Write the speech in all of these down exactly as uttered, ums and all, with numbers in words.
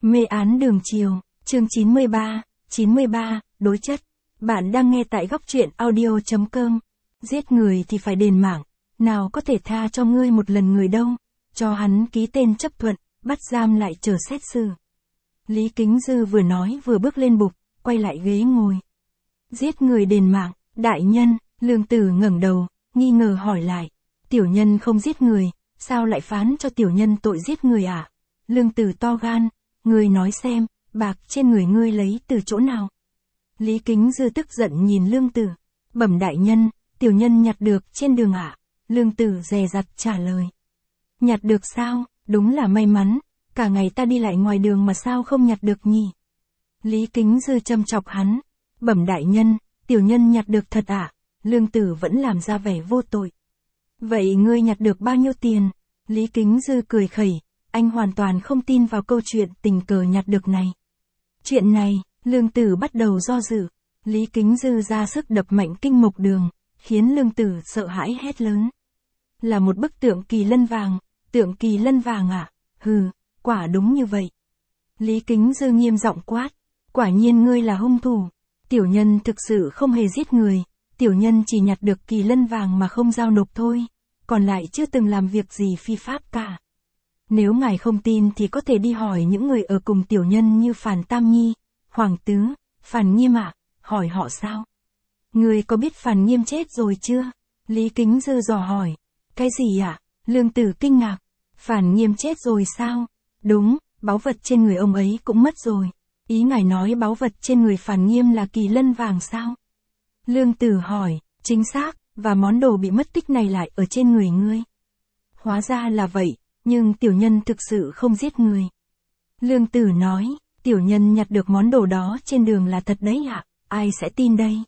Mê án đường chiều, chương chín mươi ba, chín mươi ba, đối chất. Bạn đang nghe tại góc truyện audio chấm com. Giết người thì phải đền mạng, nào có thể tha cho ngươi một lần người đâu. Cho hắn ký tên chấp thuận, bắt giam lại chờ xét xử. Lý Kính Dư vừa nói vừa bước lên bục, quay lại ghế ngồi. Giết người đền mạng, đại nhân, Lương Tử ngẩng đầu, nghi ngờ hỏi lại. Tiểu nhân không giết người, sao lại phán cho tiểu nhân tội giết người à? Lương Tử to gan, ngươi nói xem, bạc trên người ngươi lấy từ chỗ nào? Lý Kính Dư tức giận nhìn Lương Tử. Bẩm đại nhân, tiểu nhân nhặt được trên đường ạ. À? Lương Tử dè dặt trả lời. Nhặt được sao? Đúng là may mắn, cả ngày ta đi lại ngoài đường mà sao không nhặt được nhỉ? Lý Kính Dư châm chọc hắn. Bẩm đại nhân, tiểu nhân nhặt được thật ạ. À? Lương Tử vẫn làm ra vẻ vô tội. Vậy ngươi nhặt được bao nhiêu tiền? Lý Kính Dư cười khẩy, anh hoàn toàn không tin vào câu chuyện tình cờ nhặt được này. Chuyện này, Lương Tử bắt đầu do dự. Lý Kính Dư ra sức đập mạnh kinh mục đường, khiến Lương Tử sợ hãi hét lớn. Là một bức tượng kỳ lân vàng, tượng kỳ lân vàng à? Hừ, quả đúng như vậy. Lý Kính Dư nghiêm giọng quát, quả nhiên ngươi là hung thủ. Tiểu nhân thực sự không hề giết người, tiểu nhân chỉ nhặt được kỳ lân vàng mà không giao nộp thôi, còn lại chưa từng làm việc gì phi pháp cả. Nếu ngài không tin thì có thể đi hỏi những người ở cùng tiểu nhân như Phàn Tam Nhi, Hoàng Tứ, Phàn Nghiêm ạ, hỏi họ sao? Người có biết Phàn Nghiêm chết rồi chưa? Lý Kính Dư dò hỏi. Cái gì ạ? À? Lương Tử kinh ngạc. Phàn Nghiêm chết rồi sao? Đúng, báu vật trên người ông ấy cũng mất rồi. Ý ngài nói báu vật trên người Phàn Nghiêm là kỳ lân vàng sao? Lương Tử hỏi, chính xác, và món đồ bị mất tích này lại ở trên người ngươi. Hóa ra là vậy. Nhưng tiểu nhân thực sự không giết người. Lương Tử nói, tiểu nhân nhặt được món đồ đó trên đường là thật đấy ạ, à? Ai sẽ tin đây?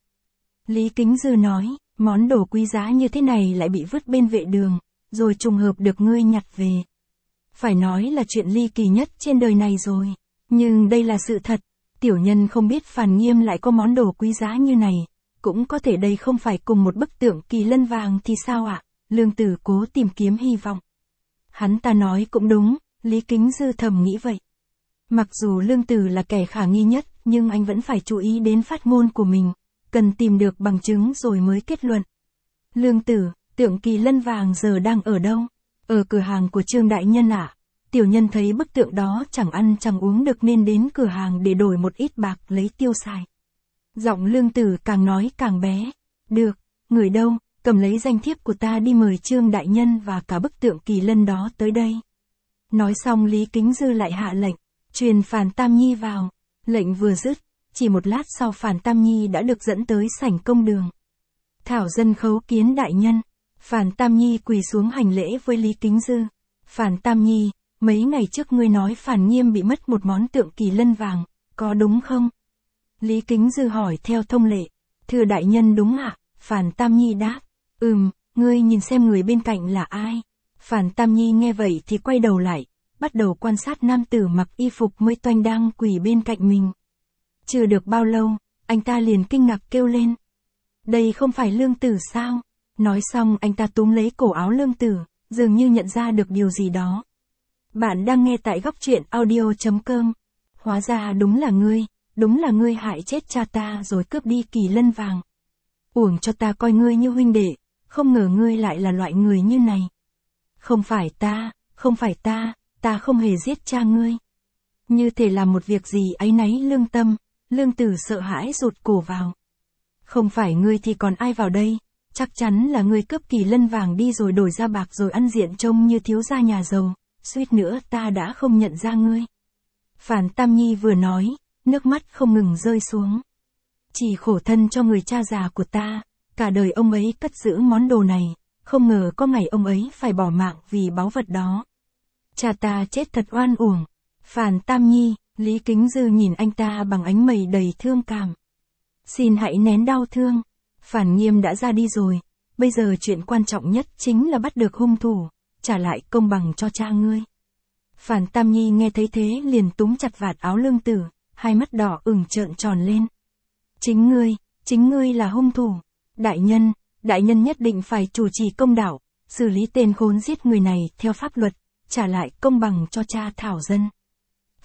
Lý Kính Dư nói, món đồ quý giá như thế này lại bị vứt bên vệ đường, rồi trùng hợp được ngươi nhặt về. Phải nói là chuyện ly kỳ nhất trên đời này rồi. Nhưng đây là sự thật, tiểu nhân không biết Phàn Nghiêm lại có món đồ quý giá như này. Cũng có thể đây không phải cùng một bức tượng kỳ lân vàng thì sao ạ? À? Lương Tử cố tìm kiếm hy vọng. Hắn ta nói cũng đúng, Lý Kính Dư thầm nghĩ vậy. Mặc dù Lương Tử là kẻ khả nghi nhất, nhưng anh vẫn phải chú ý đến phát ngôn của mình, cần tìm được bằng chứng rồi mới kết luận. Lương Tử, tượng kỳ lân vàng giờ đang ở đâu? Ở cửa hàng của Trương đại nhân ạ. À? Tiểu nhân thấy bức tượng đó chẳng ăn chẳng uống được nên đến cửa hàng để đổi một ít bạc lấy tiêu xài. Giọng Lương Tử càng nói càng bé. Được, người đâu? Cầm lấy danh thiếp của ta đi mời Trương đại nhân và cả bức tượng kỳ lân đó tới đây. Nói xong Lý Kính Dư lại hạ lệnh, truyền Phàn Tam Nhi vào. Lệnh vừa dứt, chỉ một lát sau Phàn Tam Nhi đã được dẫn tới sảnh công đường. Thảo dân khấu kiến đại nhân. Phàn Tam Nhi quỳ xuống hành lễ với Lý Kính Dư. Phàn Tam Nhi, mấy ngày trước ngươi nói Phàn Nghiêm bị mất một món tượng kỳ lân vàng, có đúng không? Lý Kính Dư hỏi theo thông lệ. Thưa đại nhân đúng ạ, à? Phàn Tam Nhi đáp. Ừm, ngươi nhìn xem người bên cạnh là ai? Phàn Tam Nhi nghe vậy thì quay đầu lại, bắt đầu quan sát nam tử mặc y phục mới toanh đang quỳ bên cạnh mình. Chưa được bao lâu, anh ta liền kinh ngạc kêu lên. Đây không phải Lương Tử sao? Nói xong anh ta túm lấy cổ áo Lương Tử, dường như nhận ra được điều gì đó. Bạn đang nghe tại góc truyện audio chấm com. Hóa ra đúng là ngươi, đúng là ngươi hại chết cha ta rồi cướp đi kỳ lân vàng. Uổng cho ta coi ngươi như huynh đệ. Không ngờ ngươi lại là loại người như này. Không phải ta, không phải ta, ta không hề giết cha ngươi. Như thể làm một việc gì áy náy lương tâm, Lương Tử sợ hãi rụt cổ vào. Không phải ngươi thì còn ai vào đây, chắc chắn là ngươi cướp kỳ lân vàng đi rồi đổi ra bạc rồi ăn diện trông như thiếu gia nhà giàu, suýt nữa ta đã không nhận ra ngươi. Phàn Tam Nhi vừa nói, nước mắt không ngừng rơi xuống. Chỉ khổ thân cho người cha già của ta. Cả đời ông ấy cất giữ món đồ này, không ngờ có ngày ông ấy phải bỏ mạng vì báu vật đó. Cha ta chết thật oan uổng. Phàn Tam Nhi, Lý Kính Dư nhìn anh ta bằng ánh mày đầy thương cảm. Xin hãy nén đau thương. Phàn Nghiêm đã ra đi rồi, bây giờ chuyện quan trọng nhất chính là bắt được hung thủ, trả lại công bằng cho cha ngươi. Phàn Tam Nhi nghe thấy thế liền túm chặt vạt áo Lương Tử, hai mắt đỏ ửng trợn tròn lên. Chính ngươi, chính ngươi là hung thủ. Đại nhân, đại nhân nhất định phải chủ trì công đạo, xử lý tên khốn giết người này theo pháp luật, trả lại công bằng cho cha Thảo dân.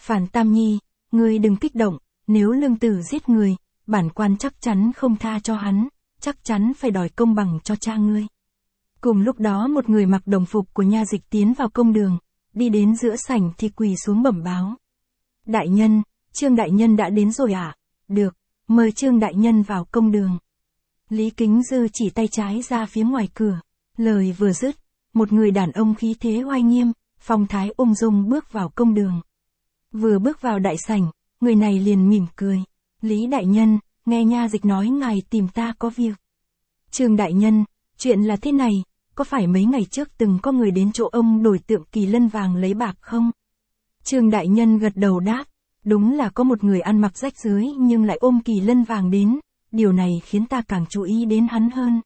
Phàn Tam Nhi, ngươi đừng kích động, nếu Lương Tử giết người, bản quan chắc chắn không tha cho hắn, chắc chắn phải đòi công bằng cho cha ngươi. Cùng lúc đó một người mặc đồng phục của nha dịch tiến vào công đường, đi đến giữa sảnh thì quỳ xuống bẩm báo. Đại nhân, Trương đại nhân đã đến rồi ạ. À? Được, mời Trương đại nhân vào công đường. Lý Kính Dư chỉ tay trái ra phía ngoài cửa, lời vừa dứt, một người đàn ông khí thế oai nghiêm, phong thái ung dung bước vào công đường. Vừa bước vào đại sảnh, người này liền mỉm cười. Lý đại nhân, nghe nha dịch nói ngài tìm ta có việc. Trương đại nhân, chuyện là thế này, có phải mấy ngày trước từng có người đến chỗ ông đổi tượng kỳ lân vàng lấy bạc không? Trương đại nhân gật đầu đáp, đúng là có một người ăn mặc rách rưới nhưng lại ôm kỳ lân vàng đến, điều này khiến ta càng chú ý đến hắn hơn.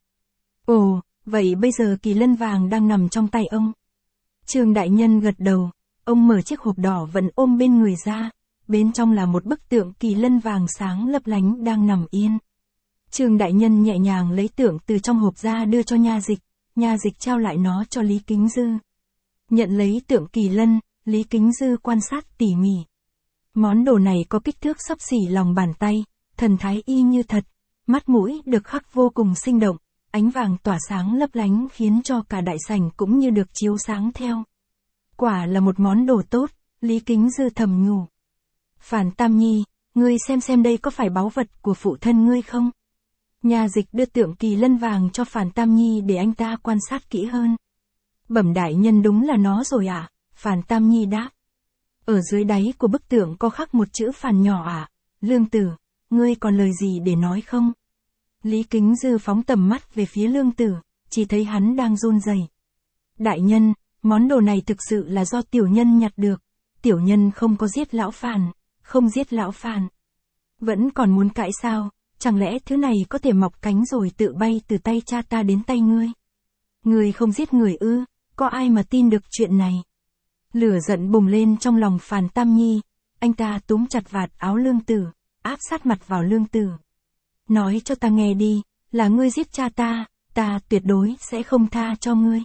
Ồ, vậy bây giờ kỳ lân vàng đang nằm trong tay ông. Trương đại nhân gật đầu, ông mở chiếc hộp đỏ vẫn ôm bên người ra, bên trong là một bức tượng kỳ lân vàng sáng lấp lánh đang nằm yên. Trương đại nhân nhẹ nhàng lấy tượng từ trong hộp ra đưa cho nha dịch, nha dịch trao lại nó cho Lý Kính Dư. Nhận lấy tượng kỳ lân, Lý Kính Dư quan sát tỉ mỉ. Món đồ này có kích thước xấp xỉ lòng bàn tay, thần thái y như thật, mắt mũi được khắc vô cùng sinh động, ánh vàng tỏa sáng lấp lánh khiến cho cả đại sảnh cũng như được chiếu sáng theo. Quả là một món đồ tốt, Lý Kính Dư thầm nhủ. Phàn Tam Nhi, ngươi xem xem đây có phải báu vật của phụ thân ngươi không? Nha dịch đưa tượng kỳ lân vàng cho Phàn Tam Nhi để anh ta quan sát kỹ hơn. Bẩm đại nhân đúng là nó rồi ạ, à? Phàn Tam Nhi đáp. Ở dưới đáy của bức tượng có khắc một chữ Phàn nhỏ ạ. À? Lương Tử, ngươi còn lời gì để nói không? Lý Kính Dư phóng tầm mắt về phía Lương Tử, chỉ thấy hắn đang run rẩy. Đại nhân, món đồ này thực sự là do tiểu nhân nhặt được, tiểu nhân không có giết lão Phàn, không giết lão Phàn. Vẫn còn muốn cãi sao, chẳng lẽ thứ này có thể mọc cánh rồi tự bay từ tay cha ta đến tay ngươi? Ngươi không giết người ư, có ai mà tin được chuyện này? Lửa giận bùng lên trong lòng Phàn Tam Nhi, anh ta túm chặt vạt áo Lương Tử, áp sát mặt vào Lương Tử. Nói cho ta nghe đi, là ngươi giết cha ta, ta tuyệt đối sẽ không tha cho ngươi.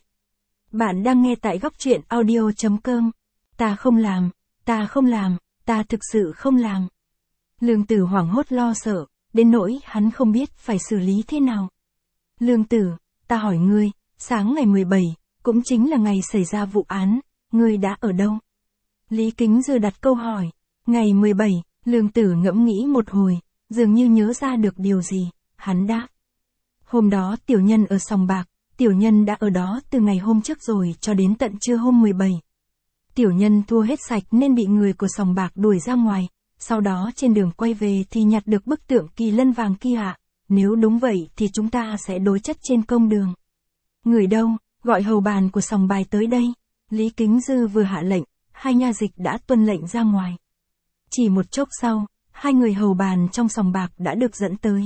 Bạn đang nghe tại góc truyện audio chấm com. Ta không làm, ta không làm, ta thực sự không làm. Lương Tử hoảng hốt lo sợ, đến nỗi hắn không biết phải xử lý thế nào. Lương Tử, ta hỏi ngươi, sáng ngày mười bảy, cũng chính là ngày xảy ra vụ án, ngươi đã ở đâu? Lý Kính Dư đặt câu hỏi. Ngày mười bảy, Lương Tử ngẫm nghĩ một hồi, dường như nhớ ra được điều gì, hắn đáp. Hôm đó tiểu nhân ở sòng bạc, tiểu nhân đã ở đó từ ngày hôm trước rồi cho đến tận trưa hôm mười bảy. Tiểu nhân thua hết sạch nên bị người của sòng bạc đuổi ra ngoài, sau đó trên đường quay về thì nhặt được bức tượng kỳ lân vàng kia ạ. Nếu đúng vậy thì chúng ta sẽ đối chất trên công đường. Người đâu, gọi hầu bàn của sòng bài tới đây. Lý Kính Dư vừa hạ lệnh, hai nha dịch đã tuân lệnh ra ngoài. Chỉ một chốc sau, hai người hầu bàn trong sòng bạc đã được dẫn tới.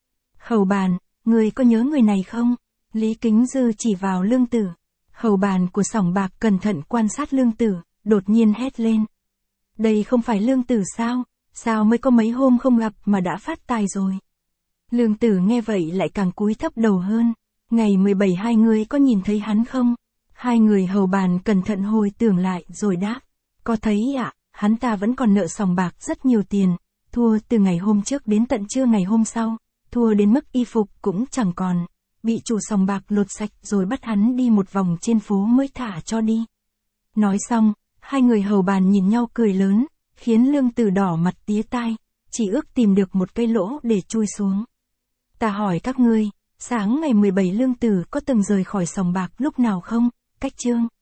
Hầu bàn, người có nhớ người này không? Lý Kính Dư chỉ vào Lương Tử. Hầu bàn của sòng bạc cẩn thận quan sát Lương Tử, đột nhiên hét lên. Đây không phải Lương Tử sao? Sao mới có mấy hôm không gặp mà đã phát tài rồi? Lương Tử nghe vậy lại càng cúi thấp đầu hơn. Ngày mười bảy hai người có nhìn thấy hắn không? Hai người hầu bàn cẩn thận hồi tưởng lại rồi đáp. Có thấy ạ, à, hắn ta vẫn còn nợ sòng bạc rất nhiều tiền, thua từ ngày hôm trước đến tận trưa ngày hôm sau, thua đến mức y phục cũng chẳng còn, bị chủ sòng bạc lột sạch rồi bắt hắn đi một vòng trên phố mới thả cho đi. Nói xong, hai người hầu bàn nhìn nhau cười lớn, khiến Lương Tử đỏ mặt tía tai, chỉ ước tìm được một cây lỗ để chui xuống. Ta hỏi các ngươi, sáng ngày mười bảy Lương Tử có từng rời khỏi sòng bạc lúc nào không? Cách chương